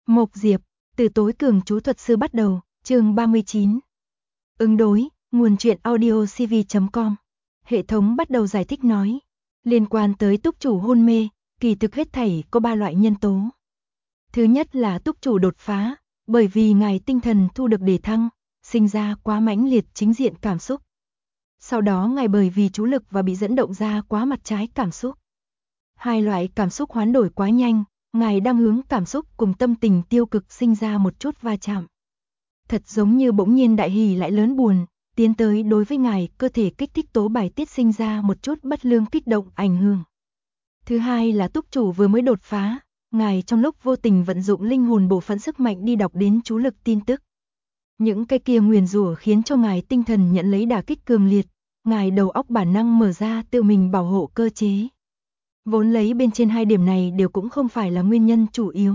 Mộc Diệp, từ tối cường chú thuật sư bắt đầu, chương 39. Ứng đối, nguồn truyện audio cv.com. Hệ thống bắt đầu giải thích nói. Liên quan tới túc chủ hôn mê, kỳ thực hết thảy có 3 loại nhân tố. Thứ nhất là túc chủ đột phá, bởi vì ngài tinh thần thu được đề thăng, sinh ra quá mãnh liệt chính diện cảm xúc. Sau đó ngài bởi vì chú lực và bị dẫn động ra quá mặt trái cảm xúc. Hai loại cảm xúc hoán đổi quá nhanh, ngài đang hướng cảm xúc cùng tâm tình tiêu cực sinh ra một chút va chạm. Thật giống như bỗng nhiên đại hỉ lại lớn buồn, tiến tới đối với ngài cơ thể kích thích tố bài tiết sinh ra một chút bất lương kích động ảnh hưởng. Thứ hai là túc chủ vừa mới đột phá, ngài trong lúc vô tình vận dụng linh hồn bộ phận sức mạnh đi đọc đến chú lực tin tức. Những cái kia nguyền rủa khiến cho ngài tinh thần nhận lấy đả kích cường liệt, ngài đầu óc bản năng mở ra tự mình bảo hộ cơ chế. Vốn lấy bên trên hai điểm này đều cũng không phải là nguyên nhân chủ yếu.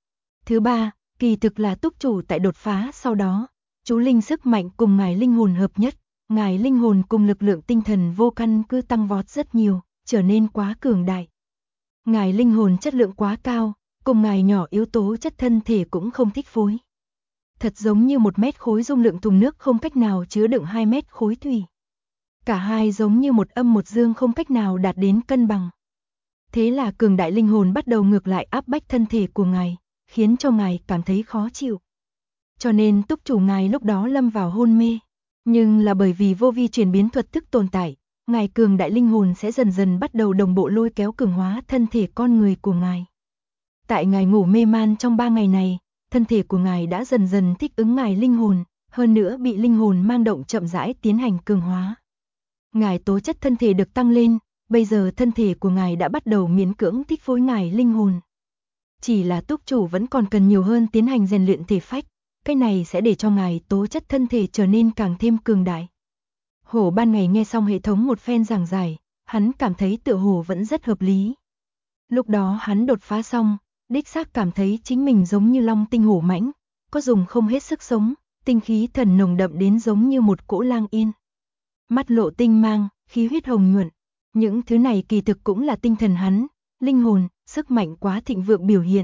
Thứ ba, kỳ thực là túc chủ tại đột phá sau đó, chú linh sức mạnh cùng ngài linh hồn hợp nhất, ngài linh hồn cùng lực lượng tinh thần vô căn cứ tăng vọt rất nhiều, trở nên quá cường đại. Ngài linh hồn chất lượng quá cao, cùng ngài nhỏ yếu tố chất thân thể cũng không thích phối. Thật giống như 1 mét khối dung lượng thùng nước không cách nào chứa đựng 2 mét khối thủy. Cả hai giống như một âm một dương không cách nào đạt đến cân bằng. Thế là cường đại linh hồn bắt đầu ngược lại áp bách thân thể của ngài, khiến cho ngài cảm thấy khó chịu. Cho nên túc chủ ngài lúc đó lâm vào hôn mê. Nhưng là bởi vì vô vi chuyển biến thuật thức tồn tại, ngài cường đại linh hồn sẽ dần dần bắt đầu đồng bộ lôi kéo cường hóa thân thể con người của ngài. Tại ngài ngủ mê man trong 3 ngày này, thân thể của ngài đã dần dần thích ứng ngài linh hồn, hơn nữa bị linh hồn mang động chậm rãi tiến hành cường hóa. Ngài tố chất thân thể được tăng lên, bây giờ thân thể của ngài đã bắt đầu miễn cưỡng thích phối ngài linh hồn. Chỉ là túc chủ vẫn còn cần nhiều hơn tiến hành rèn luyện thể phách, cái này sẽ để cho ngài tố chất thân thể trở nên càng thêm cường đại. Hổ ban ngày nghe xong hệ thống một phen giảng giải, hắn cảm thấy tựa hồ vẫn rất hợp lý. Lúc đó hắn đột phá xong, đích xác cảm thấy chính mình giống như long tinh hổ mãnh, có dùng không hết sức sống, tinh khí thần nồng đậm đến giống như một cỗ lang yên. Mắt lộ tinh mang, khí huyết hồng nhuận. Những thứ này kỳ thực cũng là tinh thần hắn, linh hồn, sức mạnh quá thịnh vượng biểu hiện.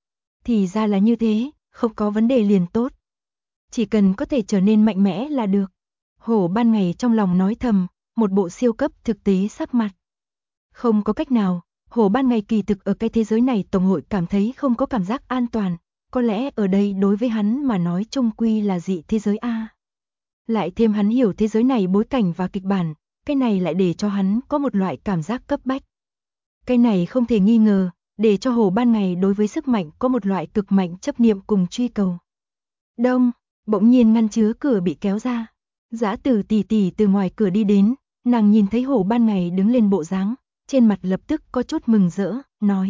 Thì ra là như thế, không có vấn đề liền tốt. Chỉ cần có thể trở nên mạnh mẽ là được. Hổ ban ngày trong lòng nói thầm, một bộ siêu cấp thực tế sắc mặt. Không có cách nào, hổ ban ngày kỳ thực ở cái thế giới này tổng hội cảm thấy không có cảm giác an toàn. Có lẽ ở đây đối với hắn mà nói chung quy là dị thế giới A. Lại thêm hắn hiểu thế giới này bối cảnh và kịch bản. Cái này lại để cho hắn có một loại cảm giác cấp bách. Cái này không thể nghi ngờ, để cho Hồ ban ngày đối với sức mạnh có một loại cực mạnh chấp niệm cùng truy cầu. Đông, bỗng nhiên ngăn chứa cửa bị kéo ra. Dã Tử tỷ tỷ từ ngoài cửa đi đến, nàng nhìn thấy Hồ ban ngày đứng lên bộ dáng, trên mặt lập tức có chút mừng rỡ, nói.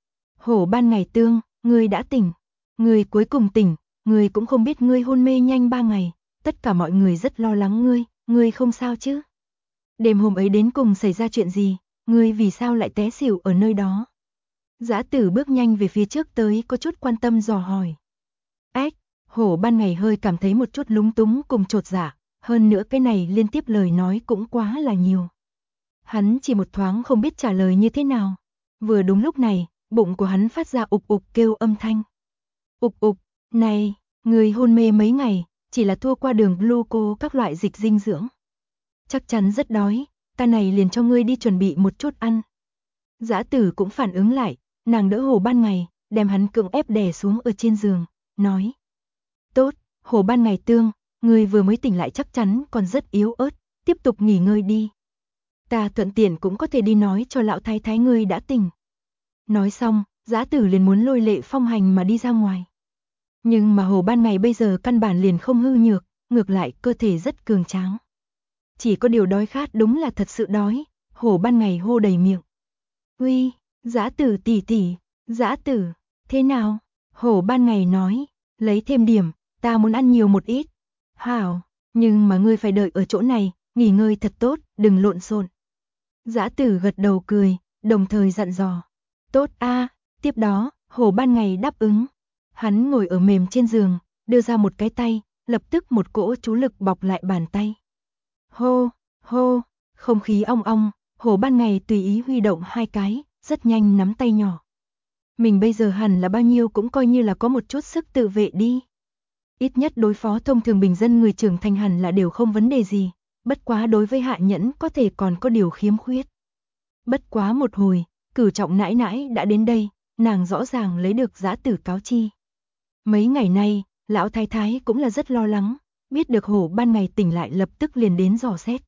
Hồ ban ngày tương, ngươi đã tỉnh. Ngươi cuối cùng tỉnh, ngươi cũng không biết ngươi hôn mê nhanh 3 ngày, tất cả mọi người rất lo lắng ngươi không sao chứ? Đêm hôm ấy đến cùng xảy ra chuyện gì, ngươi vì sao lại té xỉu ở nơi đó? Dã Tử bước nhanh về phía trước tới có chút quan tâm dò hỏi. Ách, Hổ ban ngày hơi cảm thấy một chút lúng túng cùng chột dạ, hơn nữa cái này liên tiếp lời nói cũng quá là nhiều. Hắn chỉ một thoáng không biết trả lời như thế nào. Vừa đúng lúc này, bụng của hắn phát ra ục ục kêu âm thanh. Ục ục, này, người hôn mê mấy ngày, chỉ là thua qua đường gluco các loại dịch dinh dưỡng. Chắc chắn rất đói, ta này liền cho ngươi đi chuẩn bị một chút ăn. Dã Tử cũng phản ứng lại, nàng đỡ Hồ ban ngày, đem hắn cưỡng ép đè xuống ở trên giường, nói. Tốt, Hồ ban ngày tương, ngươi vừa mới tỉnh lại chắc chắn còn rất yếu ớt, tiếp tục nghỉ ngơi đi. Ta thuận tiện cũng có thể đi nói cho lão thái thái ngươi đã tỉnh. Nói xong, Dã Tử liền muốn lôi Lệ Phong hành mà đi ra ngoài. Nhưng mà Hồ ban ngày bây giờ căn bản liền không hư nhược, ngược lại cơ thể rất cường tráng. Chỉ có điều đói khát đúng là thật sự đói, Hổ ban ngày hô đầy miệng. Uy, Dã Tử tỷ tỷ, Dã Tử, thế nào? Hổ ban ngày nói, lấy thêm điểm, ta muốn ăn nhiều một ít. Hảo, nhưng mà ngươi phải đợi ở chỗ này, nghỉ ngơi thật tốt, đừng lộn xộn. Dã Tử gật đầu cười, đồng thời dặn dò. Tốt a. Tiếp đó, Hổ ban ngày đáp ứng. Hắn ngồi ở mềm trên giường, đưa ra một cái tay, lập tức một cỗ chú lực bọc lại bàn tay. Hô, hô, không khí ong ong, Hổ ban ngày tùy ý huy động 2 cái, rất nhanh nắm tay nhỏ. Mình bây giờ hẳn là bao nhiêu cũng coi như là có một chút sức tự vệ đi. Ít nhất đối phó thông thường bình dân người trưởng thành hẳn là đều không vấn đề gì, bất quá đối với hạ nhẫn có thể còn có điều khiếm khuyết. Bất quá một hồi, Cửu Trọng nãi nãi đã đến đây, nàng rõ ràng lấy được giã tử cáo chi. Mấy ngày nay, lão thái thái cũng là rất lo lắng, biết được Hổ Ban Ngày tỉnh lại lập tức liền đến dò xét.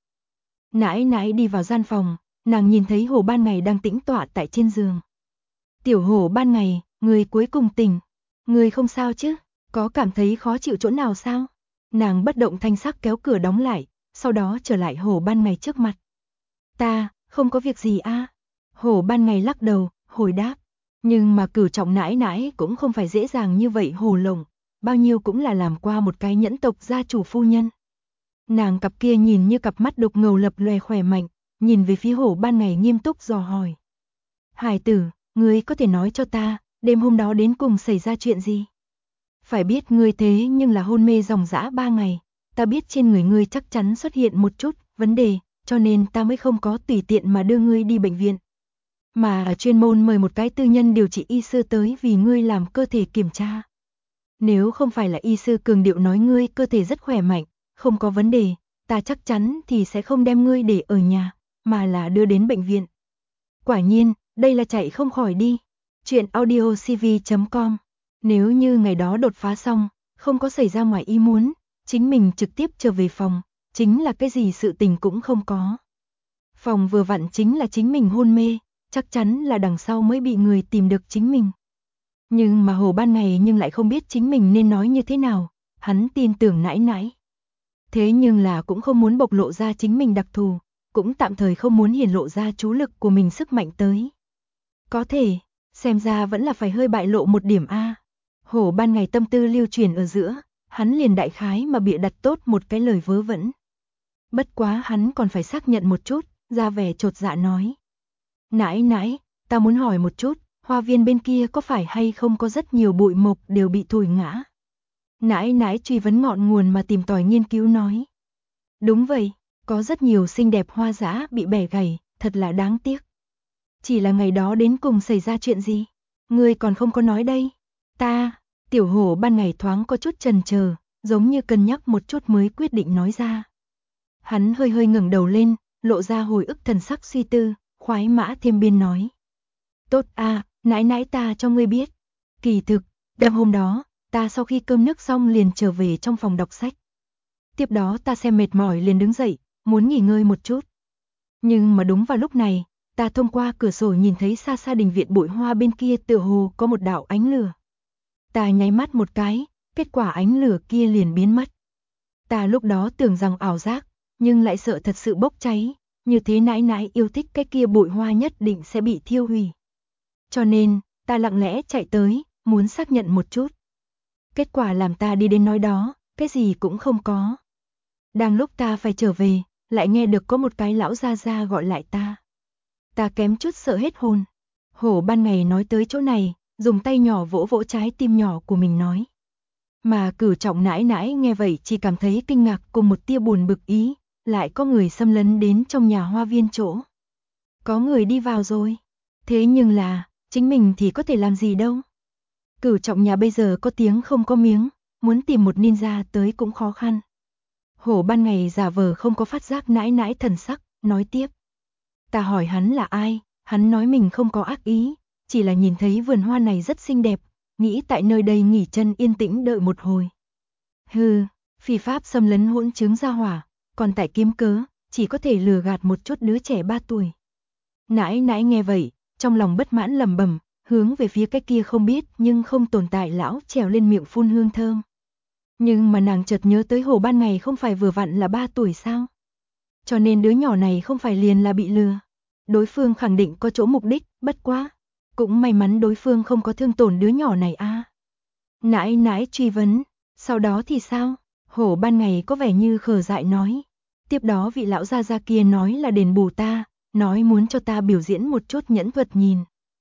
Nãi nãi đi vào gian phòng, nàng nhìn thấy Hổ Ban Ngày đang tĩnh tọa tại trên giường. Tiểu Hổ Ban Ngày, người cuối cùng tỉnh, người không sao chứ, có cảm thấy khó chịu chỗ nào sao? Nàng bất động thanh sắc kéo cửa đóng lại, sau đó trở lại Hổ Ban Ngày trước mặt. Ta, không có việc gì a. Hổ Ban Ngày lắc đầu, hồi đáp. Nhưng mà Cửu Trọng nãi nãi cũng không phải dễ dàng như vậy hồ lộng, bao nhiêu cũng là làm qua một cái nhẫn tộc gia chủ phu nhân. Nàng cặp kia nhìn như cặp mắt đục ngầu lập lòe khỏe mạnh, nhìn về phía Hổ Ban Ngày nghiêm túc dò hỏi. Hải tử, ngươi có thể nói cho ta, đêm hôm đó đến cùng xảy ra chuyện gì? Phải biết ngươi thế nhưng là hôn mê dòng dã 3 ngày, ta biết trên người ngươi chắc chắn xuất hiện một chút vấn đề, cho nên ta mới không có tùy tiện mà đưa ngươi đi bệnh viện. Mà chuyên môn mời một cái tư nhân điều trị y sư tới vì ngươi làm cơ thể kiểm tra. Nếu không phải là y sư cường điệu nói ngươi cơ thể rất khỏe mạnh, không có vấn đề, ta chắc chắn thì sẽ không đem ngươi để ở nhà, mà là đưa đến bệnh viện. Quả nhiên, đây là chạy không khỏi đi. Chuyện audiocv.com. Nếu như ngày đó đột phá xong, không có xảy ra ngoài ý muốn, chính mình trực tiếp trở về phòng, chính là cái gì sự tình cũng không có. Phòng vừa vặn chính là chính mình hôn mê, chắc chắn là đằng sau mới bị người tìm được chính mình. Nhưng mà Hổ Ban Ngày nhưng lại không biết chính mình nên nói như thế nào, hắn tin tưởng nãi nãi. Thế nhưng là cũng không muốn bộc lộ ra chính mình đặc thù, cũng tạm thời không muốn hiển lộ ra chú lực của mình sức mạnh tới. Có thể, xem ra vẫn là phải hơi bại lộ một điểm a. Hổ Ban Ngày tâm tư lưu chuyển ở giữa, hắn liền đại khái mà bịa đặt tốt một cái lời vớ vẩn. Bất quá hắn còn phải xác nhận một chút, ra vẻ chột dạ nói. Nãi nãi, ta muốn hỏi một chút, hoa viên bên kia có phải hay không có rất nhiều bụi mộc đều bị thổi ngã? Nãi nãi truy vấn ngọn nguồn mà tìm tòi nghiên cứu nói. Đúng vậy, có rất nhiều xinh đẹp hoa dã bị bẻ gãy, thật là đáng tiếc. Chỉ là ngày đó đến cùng xảy ra chuyện gì? Ngươi còn không có nói đây. Tiểu Hổ Ban Ngày thoáng có chút chần chờ, giống như cân nhắc một chút mới quyết định nói ra. Hắn hơi hơi ngẩng đầu lên, lộ ra hồi ức thần sắc suy tư, khoái mã thêm biên nói. Tốt a, nãi nãi ta cho ngươi biết. Kỳ thực, đêm hôm đó, ta sau khi cơm nước xong liền trở về trong phòng đọc sách. Tiếp đó ta xem mệt mỏi liền đứng dậy, muốn nghỉ ngơi một chút. Nhưng mà đúng vào lúc này, ta thông qua cửa sổ nhìn thấy xa xa đình viện bụi hoa bên kia tựa hồ có một đạo ánh lửa. Ta nháy mắt một cái, kết quả ánh lửa kia liền biến mất. Ta lúc đó tưởng rằng ảo giác, nhưng lại sợ thật sự bốc cháy, như thế nãi nãi yêu thích cái kia bụi hoa nhất định sẽ bị thiêu hủy. Cho nên, ta lặng lẽ chạy tới, muốn xác nhận một chút. Kết quả làm ta đi đến nói đó, cái gì cũng không có. Đang lúc ta phải trở về, lại nghe được có một cái lão gia gia gọi lại ta. Ta kém chút sợ hết hồn. Hổ Ban Ngày nói tới chỗ này, dùng tay nhỏ vỗ vỗ trái tim nhỏ của mình nói. Mà Cửu Trọng nãi nãi nghe vậy chỉ cảm thấy kinh ngạc cùng một tia buồn bực ý, lại có người xâm lấn đến trong nhà hoa viên chỗ. Có người đi vào rồi. Thế nhưng là, chính mình thì có thể làm gì đâu. Cửu Trọng nhà bây giờ có tiếng không có miếng, muốn tìm một ninja tới cũng khó khăn. Hổ Ban Ngày giả vờ không có phát giác nãi nãi thần sắc, nói tiếp. Ta hỏi hắn là ai, hắn nói mình không có ác ý, chỉ là nhìn thấy vườn hoa này rất xinh đẹp, nghĩ tại nơi đây nghỉ chân yên tĩnh đợi một hồi. Hừ, phi pháp xâm lấn hỗn chứng ra hỏa, còn tại kiếm cớ, chỉ có thể lừa gạt một chút đứa trẻ 3 tuổi. Nãi nãi nghe vậy, trong lòng bất mãn lẩm bẩm, hướng về phía cái kia không biết nhưng không tồn tại lão trèo lên miệng phun hương thơm. Nhưng mà nàng chợt nhớ tới Hổ Ban Ngày không phải vừa vặn là 3 tuổi sao? Cho nên đứa nhỏ này không phải liền là bị lừa. Đối phương khẳng định có chỗ mục đích, bất quá. Cũng may mắn đối phương không có thương tổn đứa nhỏ này a. Nãi nãi truy vấn, sau đó thì sao? Hổ Ban Ngày có vẻ như khờ dại nói. Tiếp đó vị lão gia gia kia nói là đền bù ta, nói muốn cho ta biểu diễn một chút nhẫn thuật nhìn.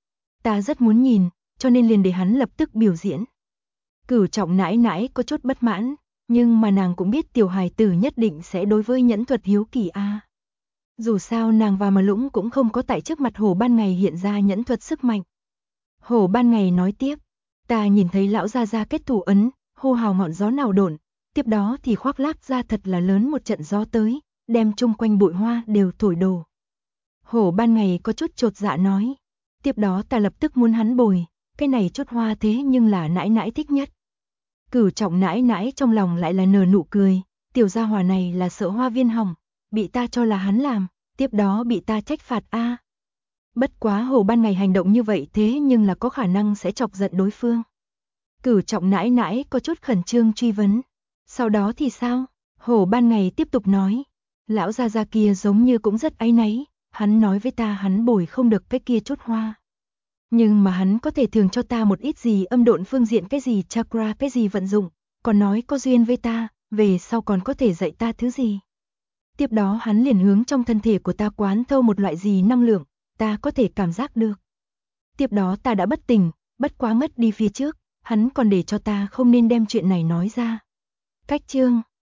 Ta rất muốn nhìn, cho nên liền để hắn lập tức biểu diễn. Cửu Trọng nãi nãi có chút bất mãn, nhưng mà nàng cũng biết tiểu hài tử nhất định sẽ đối với nhẫn thuật hiếu kỳ a. Dù sao nàng và Mà Lũng cũng không có tại trước mặt Hổ Ban Ngày hiện ra nhẫn thuật sức mạnh. Hổ ban ngày nói tiếp, ta nhìn thấy lão gia gia kết thủ ấn, hô hào ngọn gió nào độn, tiếp đó thì khoác lác ra thật là lớn một trận gió tới, đem chung quanh bụi hoa đều thổi đổ. Hổ ban ngày có chút chột dạ nói, tiếp đó ta lập tức muốn hắn bồi, cái này chút hoa thế nhưng là nãi nãi thích nhất. Cửu Trọng nãi nãi trong lòng lại là nở nụ cười, tiểu gia hỏa này là sợ hoa viên hỏng, bị ta cho là hắn làm, tiếp đó bị ta trách phạt a. Bất quá Hổ ban ngày hành động như vậy thế nhưng là có khả năng sẽ chọc giận đối phương. Cửu Trọng nãi nãi có chút khẩn trương truy vấn. Sau đó thì sao? Hổ ban ngày tiếp tục nói. Lão gia gia kia giống như cũng rất áy náy, hắn nói với ta hắn bồi không được cái kia chút hoa. Nhưng mà hắn có thể thường cho ta một ít gì âm độn phương diện cái gì chakra cái gì vận dụng, còn nói có duyên với ta, về sau còn có thể dạy ta thứ gì. Tiếp đó hắn liền hướng trong thân thể của ta quán thâu một loại gì năng lượng, ta có thể cảm giác được. Tiếp đó ta đã bất tỉnh, bất quá ngất đi phía trước, hắn còn để cho ta không nên đem chuyện này nói ra. Cách chương